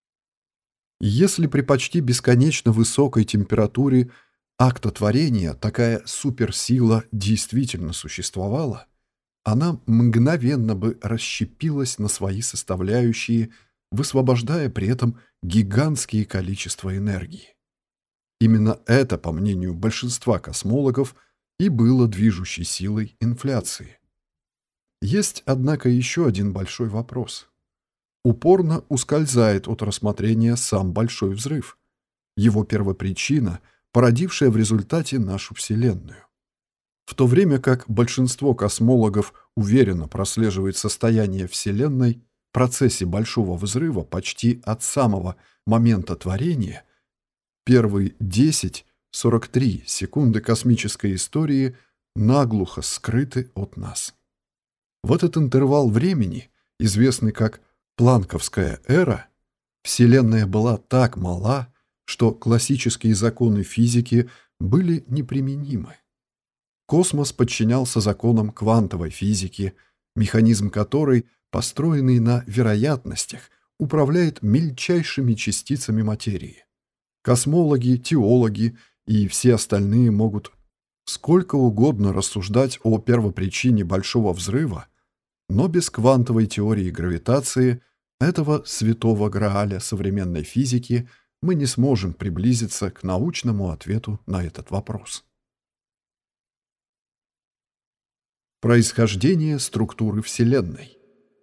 Speaker 1: Если при почти бесконечно высокой температуре акта творения такая суперсила действительно существовала, она мгновенно бы расщепилась на свои составляющие, высвобождая при этом гигантские количества энергии. Именно это, по мнению большинства космологов, и было движущей силой инфляции. Есть, однако, еще один большой вопрос. Упорно ускользает от рассмотрения сам Большой взрыв, его первопричина, породившая в результате нашу Вселенную. В то время как большинство космологов уверенно прослеживает состояние Вселенной в процессе Большого взрыва почти от самого момента творения, первые 10-43 секунды космической истории наглухо скрыты от нас. В этот интервал времени, известный как Планковская эра, Вселенная была так мала, что классические законы физики были неприменимы. Космос подчинялся законам квантовой физики, механизм которой, построенный на вероятностях, управляет мельчайшими частицами материи. Космологи, теологи и все остальные могут сколько угодно рассуждать о первопричине Большого взрыва, но без квантовой теории гравитации, этого святого Грааля современной физики, мы не сможем приблизиться к научному ответу на этот вопрос. Происхождение структуры Вселенной.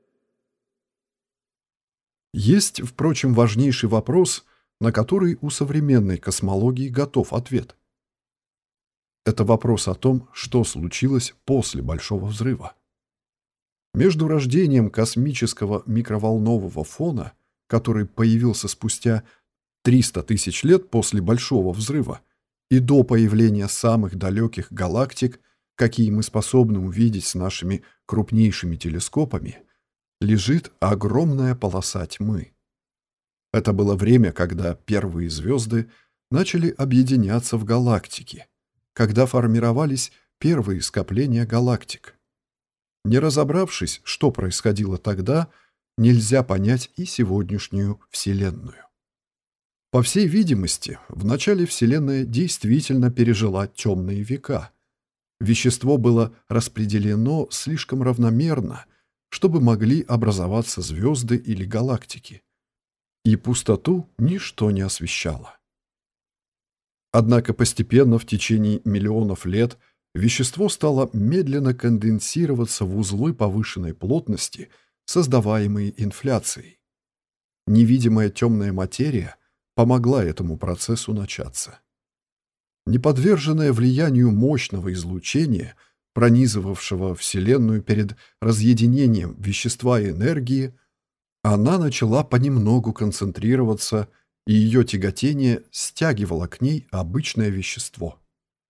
Speaker 1: Есть, впрочем, важнейший вопрос, на который у современной космологии готов ответ. Это вопрос о том, что случилось после Большого взрыва. Между рождением космического микроволнового фона, который появился спустя 300 тысяч лет после Большого взрыва, и до появления самых далеких галактик, какие мы способны увидеть с нашими крупнейшими телескопами, лежит огромная полоса тьмы. Это было время, когда первые звезды начали объединяться в галактики, когда формировались первые скопления галактик. Не разобравшись, что происходило тогда, нельзя понять и сегодняшнюю Вселенную. По всей видимости, в начале Вселенная действительно пережила темные века. Вещество было распределено слишком равномерно, чтобы могли образоваться звезды или галактики. И пустоту ничто не освещало. Однако постепенно в течение миллионов лет вещество стало медленно конденсироваться в узлы повышенной плотности, создаваемые инфляцией. Невидимая темная материя помогла этому процессу начаться. Неподверженная влиянию мощного излучения, пронизывавшего Вселенную перед разъединением вещества и энергии, она начала понемногу концентрироваться, и ее тяготение стягивало к ней обычное вещество.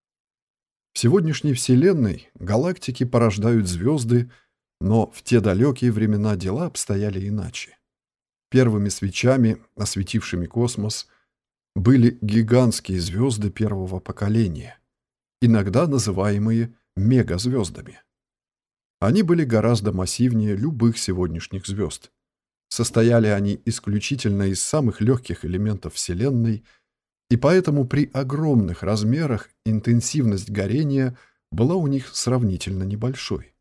Speaker 1: В сегодняшней Вселенной галактики порождают звезды, но в те далекие времена дела обстояли иначе. Первыми свечами, осветившими космос, были гигантские звезды первого поколения, иногда называемые мегазвездами. Они были гораздо массивнее любых сегодняшних звезд. Состояли они исключительно из самых легких элементов Вселенной, и поэтому при огромных размерах интенсивность горения была у них сравнительно небольшой.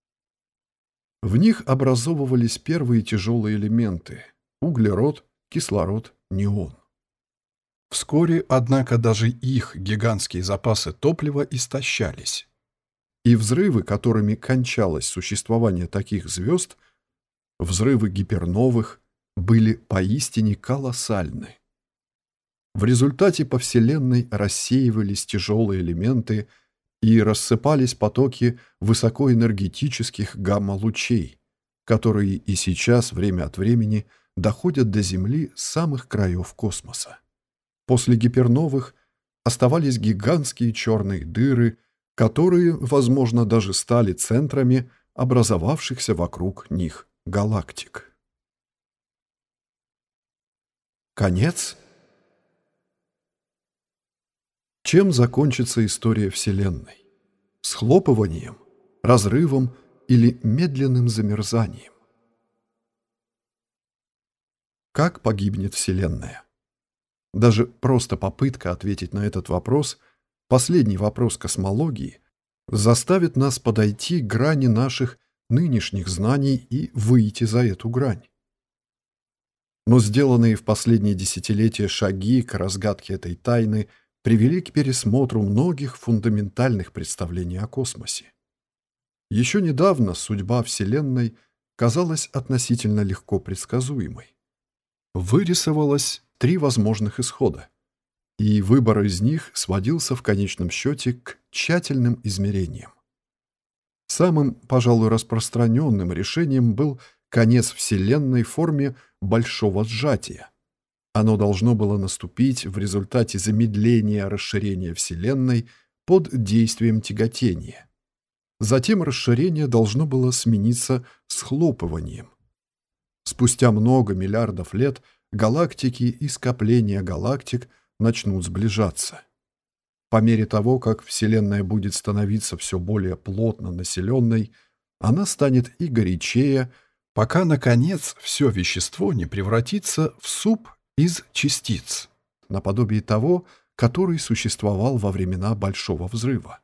Speaker 1: В них образовывались первые тяжелые элементы – углерод, кислород, неон. Вскоре, однако, даже их гигантские запасы топлива истощались. И взрывы, которыми кончалось существование таких звезд, взрывы гиперновых, были поистине колоссальны. В результате по Вселенной рассеивались тяжелые элементы и рассыпались потоки высокоэнергетических гамма-лучей, которые и сейчас время от времени доходят до Земли с самых краев космоса. После гиперновых оставались гигантские черные дыры, которые, возможно, даже стали центрами образовавшихся вокруг них галактик. Конец. Чем закончится история Вселенной? Схлопыванием, разрывом или медленным замерзанием? Как погибнет Вселенная? Даже просто попытка ответить на этот вопрос, последний вопрос космологии, заставит нас подойти к грани наших нынешних знаний и выйти за эту грань. Но сделанные в последние десятилетия шаги к разгадке этой тайны привели к пересмотру многих фундаментальных представлений о космосе. Еще недавно судьба Вселенной казалась относительно легко предсказуемой. Вырисовалось 3 возможных исхода, и выбор из них сводился в конечном счете к тщательным измерениям. Самым, пожалуй, распространенным решением был конец Вселенной в форме большого сжатия. Оно должно было наступить в результате замедления расширения Вселенной под действием тяготения. Затем расширение должно было смениться схлопыванием. Спустя много миллиардов лет галактики и скопления галактик начнут сближаться. По мере того, как Вселенная будет становиться все более плотно населенной, она станет и горячее, пока, наконец, все вещество не превратится в суп из частиц, наподобие того, который существовал во времена Большого взрыва.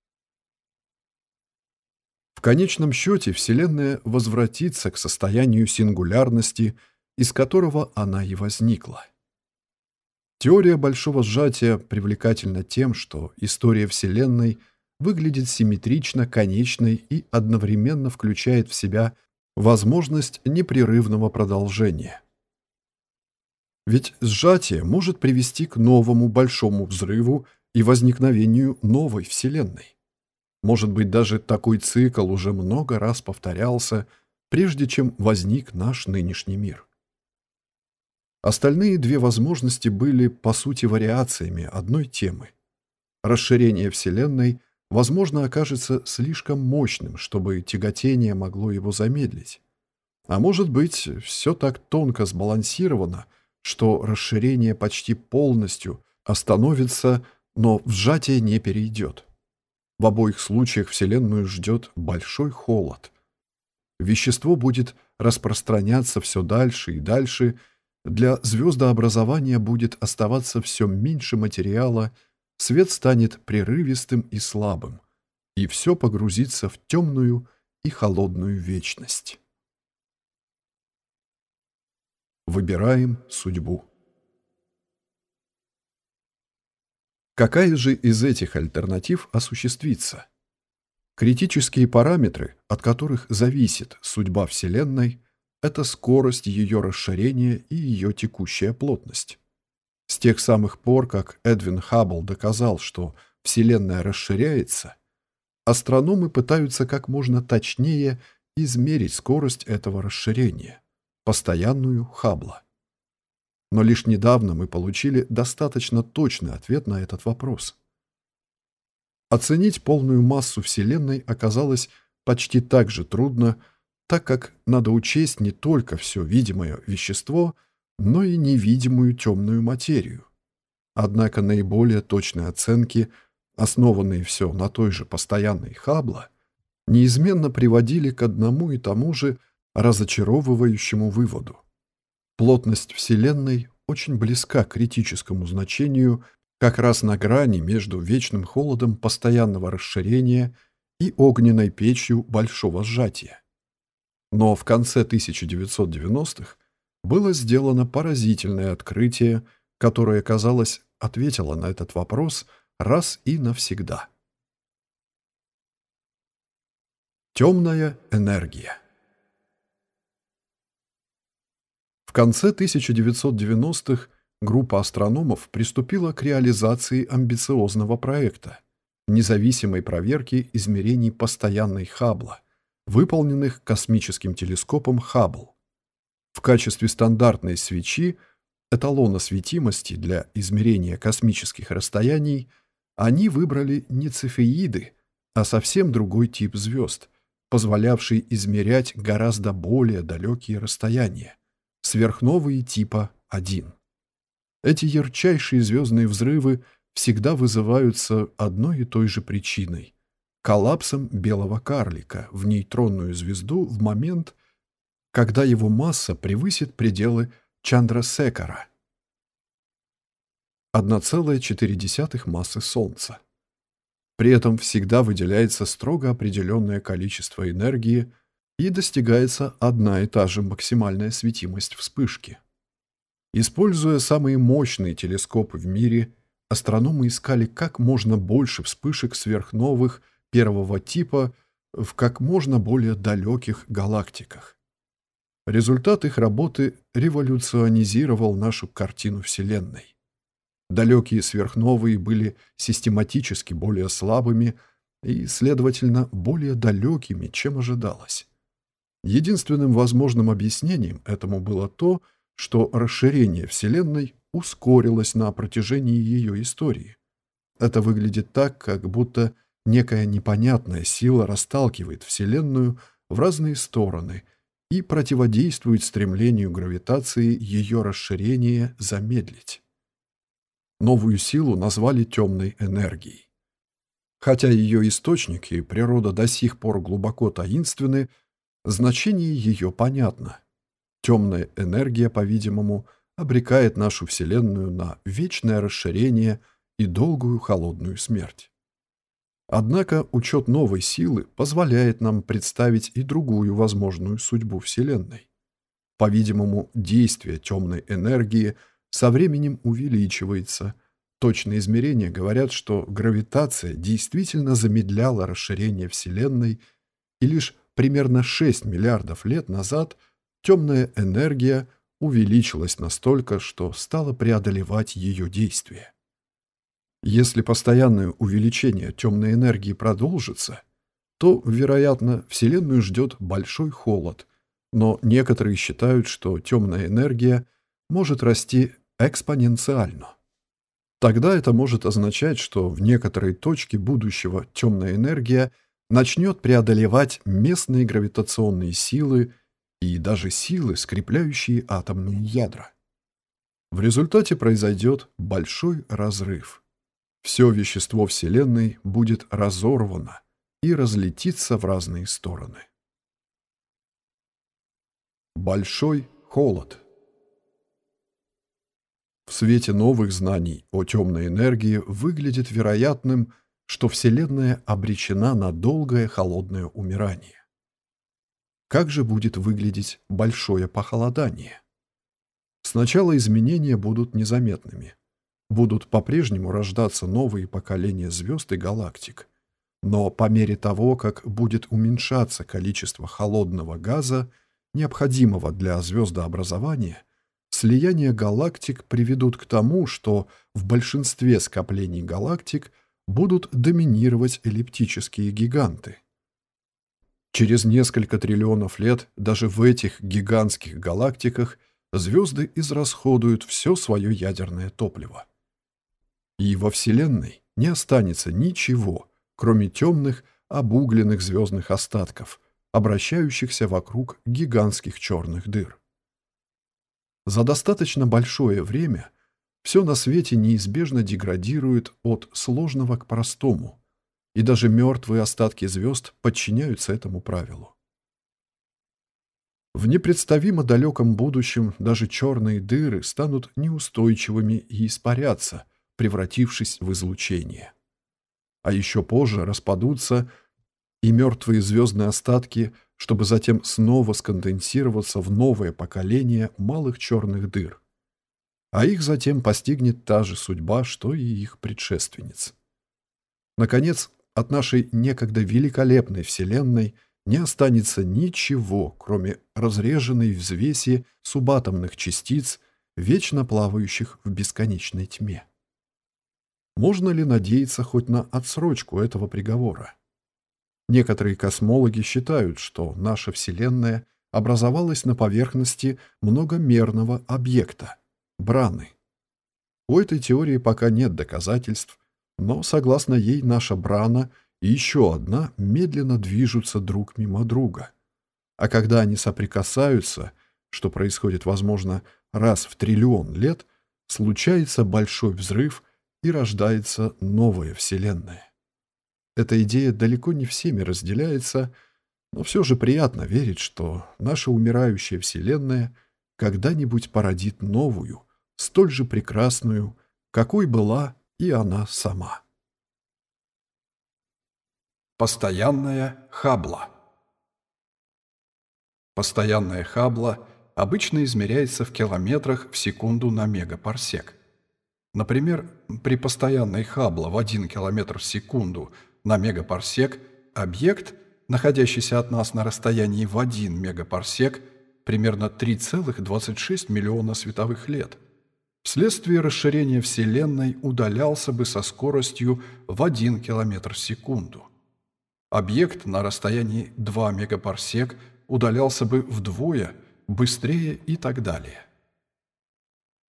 Speaker 1: В конечном счете Вселенная возвратится к состоянию сингулярности, из которого она и возникла. Теория большого сжатия привлекательна тем, что история Вселенной выглядит симметрично, конечной и одновременно включает в себя возможность непрерывного продолжения. Ведь сжатие может привести к новому большому взрыву и возникновению новой Вселенной. Может быть, даже такой цикл уже много раз повторялся, прежде чем возник наш нынешний мир. Остальные две возможности были, по сути, вариациями одной темы. Расширение Вселенной, возможно, окажется слишком мощным, чтобы тяготение могло его замедлить. А может быть, все так тонко сбалансировано, что расширение почти полностью остановится, но в сжатие не перейдет. В обоих случаях Вселенную ждет большой холод. Вещество будет распространяться все дальше и дальше, для звездообразования будет оставаться все меньше материала, свет станет прерывистым и слабым, и все погрузится в темную и холодную вечность. Выбираем судьбу. Какая же из этих альтернатив осуществится? Критические параметры, от которых зависит судьба Вселенной, это скорость ее расширения и ее текущая плотность. С тех самых пор, как Эдвин Хаббл доказал, что Вселенная расширяется, астрономы пытаются как можно точнее измерить скорость этого расширения, постоянную Хаббла. Но лишь недавно мы получили достаточно точный ответ на этот вопрос. Оценить полную массу Вселенной оказалось почти так же трудно, так как надо учесть не только все видимое вещество, но и невидимую темную материю. Однако наиболее точные оценки, основанные все на той же постоянной Хаббла, неизменно приводили к одному и тому же разочаровывающему выводу. Плотность Вселенной очень близка к критическому значению, как раз на грани между вечным холодом постоянного расширения и огненной печью большого сжатия. Но в конце 1990-х было сделано поразительное открытие, которое, казалось, ответило на этот вопрос раз и навсегда. Темная энергия. В конце 1990-х группа астрономов приступила к реализации амбициозного проекта – независимой проверки измерений постоянной Хаббла, выполненных космическим телескопом Хаббл. В качестве стандартной свечи, эталона светимости для измерения космических расстояний, они выбрали не цефеиды, а совсем другой тип звезд, позволявший измерять гораздо более далекие расстояния – сверхновые типа 1. Эти ярчайшие звездные взрывы всегда вызываются одной и той же причиной – коллапсом белого карлика в нейтронную звезду в момент, когда его масса превысит пределы Чандрасекара – 1,4 массы Солнца. При этом всегда выделяется строго определенное количество энергии и достигается одна и та же максимальная светимость вспышки. Используя самые мощные телескопы в мире, астрономы искали как можно больше вспышек сверхновых первого типа в как можно более далеких галактиках. Результат их работы революционизировал нашу картину Вселенной. Далекие сверхновые были систематически более слабыми и, следовательно, более далекими, чем ожидалось. Единственным возможным объяснением этому было то, что расширение Вселенной ускорилось на протяжении ее истории. Это выглядит так, как будто некая непонятная сила расталкивает Вселенную в разные стороны и противодействует стремлению гравитации ее расширение замедлить. Новую силу назвали темной энергией. Хотя ее источник и природа до сих пор глубоко таинственны, значение ее понятно. Темная энергия, по-видимому, обрекает нашу Вселенную на вечное расширение и долгую холодную смерть. Однако учет новой силы позволяет нам представить и другую возможную судьбу Вселенной. По-видимому, действие темной энергии со временем увеличивается. Точные измерения говорят, что гравитация действительно замедляла расширение Вселенной, и лишь примерно 6 миллиардов лет назад темная энергия увеличилась настолько, что стала преодолевать ее действие. Если постоянное увеличение темной энергии продолжится, то, вероятно, Вселенную ждет большой холод, но некоторые считают, что темная энергия может расти экспоненциально. Тогда это может означать, что в некоторой точке будущего темная энергия начнет преодолевать местные гравитационные силы и даже силы, скрепляющие атомные ядра. В результате произойдет большой разрыв. Все вещество Вселенной будет разорвано и разлетится в разные стороны. Большой холод. В свете новых знаний о темной энергии выглядит вероятным, что Вселенная обречена на долгое холодное умирание. Как же будет выглядеть большое похолодание? Сначала изменения будут незаметными. Будут по-прежнему рождаться новые поколения звезд и галактик. Но по мере того, как будет уменьшаться количество холодного газа, необходимого для звездообразования, слияния галактик приведут к тому, что в большинстве скоплений галактик будут доминировать эллиптические гиганты. Через несколько триллионов лет даже в этих гигантских галактиках звезды израсходуют все свое ядерное топливо. И во Вселенной не останется ничего, кроме темных, обугленных звездных остатков, обращающихся вокруг гигантских черных дыр. За достаточно большое время все на свете неизбежно деградирует от сложного к простому, и даже мертвые остатки звезд подчиняются этому правилу. В непредставимо далеком будущем даже черные дыры станут неустойчивыми и испарятся, превратившись в излучение. А еще позже распадутся и мертвые звездные остатки, чтобы затем снова сконденсироваться в новое поколение малых черных дыр. А их затем постигнет та же судьба, что и их предшественниц. Наконец, от нашей некогда великолепной Вселенной не останется ничего, кроме разреженной взвеси субатомных частиц, вечно плавающих в бесконечной тьме. Можно ли надеяться хоть на отсрочку этого приговора? Некоторые космологи считают, что наша Вселенная образовалась на поверхности многомерного объекта – браны. У этой теории пока нет доказательств, но, согласно ей, наша брана и еще одна медленно движутся друг мимо друга. А когда они соприкасаются, что происходит, возможно, раз в триллион лет, случается большой взрыв и рождается новая Вселенная. Эта идея далеко не всеми разделяется, но все же приятно верить, что наша умирающая Вселенная когда-нибудь породит новую, столь же прекрасную, какой была и она сама. Постоянная Хаббла. Постоянная Хаббла обычно измеряется в километрах в секунду на мегапарсек. Например, при постоянной Хаббла в 1 километр в секунду на мегапарсек объект, находящийся от нас на расстоянии в 1 мегапарсек, примерно 3,26 миллиона световых лет, вследствие расширения Вселенной удалялся бы со скоростью в 1 километр в секунду. Объект на расстоянии 2 мегапарсек удалялся бы вдвое, быстрее и так далее.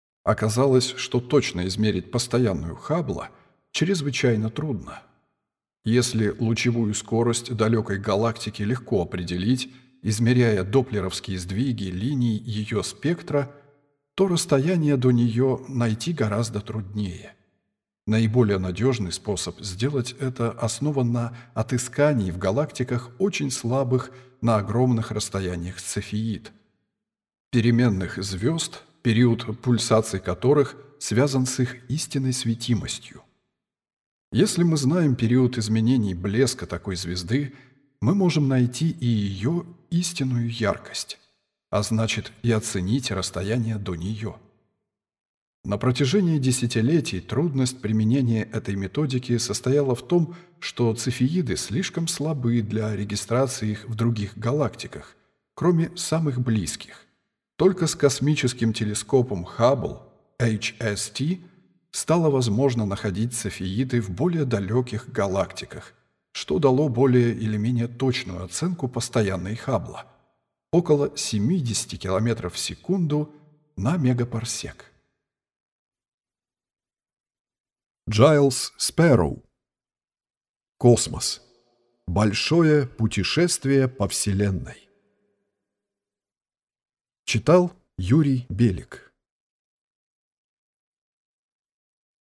Speaker 1: Оказалось, что точно измерить постоянную Хаббла чрезвычайно трудно. Если лучевую скорость далекой галактики легко определить, измеряя доплеровские сдвиги линий ее спектра, то расстояние до нее найти гораздо труднее. Наиболее надежный способ сделать это основан на отыскании в галактиках очень слабых на огромных расстояниях цефеид, переменных звезд, период пульсаций которых связан с их истинной светимостью. Если мы знаем период изменений блеска такой звезды, мы можем найти и ее истинную яркость, а значит и оценить расстояние до нее. На протяжении десятилетий трудность применения этой методики состояла в том, что цефеиды слишком слабы для регистрации их в других галактиках, кроме самых близких. Только с космическим телескопом Хаббл, HST, стало возможно находить цефеиды в более далеких галактиках, что дало более или менее точную оценку постоянной Хаббла – около 70 км в секунду на мегапарсек. Джайлс Спэроу. Космос. Большое путешествие по Вселенной. Читал Юрий Белик.